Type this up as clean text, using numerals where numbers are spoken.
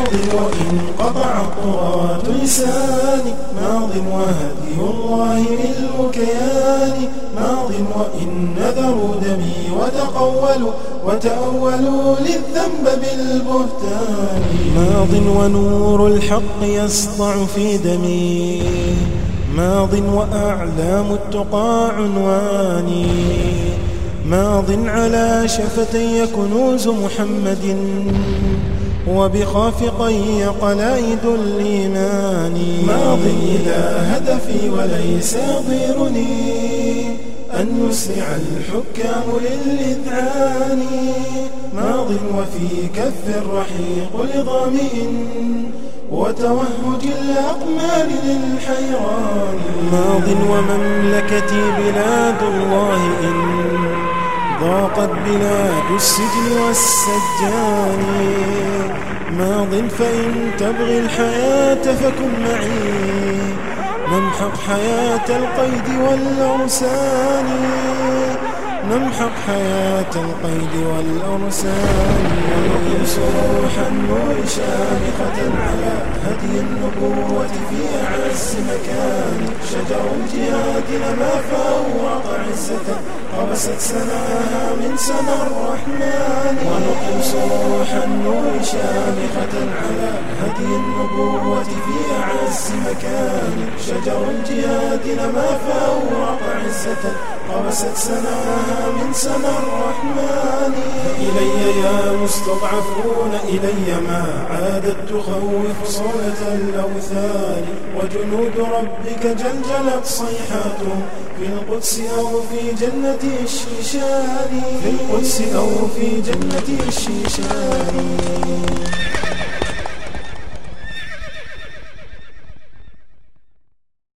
ماض وإن قطع الطرات لساني، ماض وهدي الله ملء كياني، ماض وإن نذروا دمي وتأولوا للذنب بالبهتان، ماض ونور الحق يسطع في دمي، ماض وأعلام التقى عنواني، ماض على شفتي كنوز محمد وبخافقي قلائد الإيمان، ماض إلى هدفي وليس يضيرني أن يسرع الحكام للإذعان، ماض وفي كف الرحيق لظامئ وتوهج الأقمار للحيران، ماض ومملكتي بلاد الله إن ضاقت بلاد السجن والسجان، ماض فإن تبغي الحياة فكن معي نمحق حياة القيد والأرسال، نمحق حياة القيد والأرسال، ونقم صروح النور شامخة على هدي النبوة في أعز مكان، شجر الجهاد لما فأورق عزة قبست سناها من سنا الرحمن، ونقم صروح النور شامخة على هدي النبوة في أعز مكان، شجر الجهاد لما فأورق عزة قبست سناها من سنا الرحمن، إلي يا مستضعفون إلي ما عادت تخوف صولة الأوثان، وجنود ربك جلجلت صيحاتهم في القدس أو في جنة الشيشان، في القدس أو في جنة الشيشان.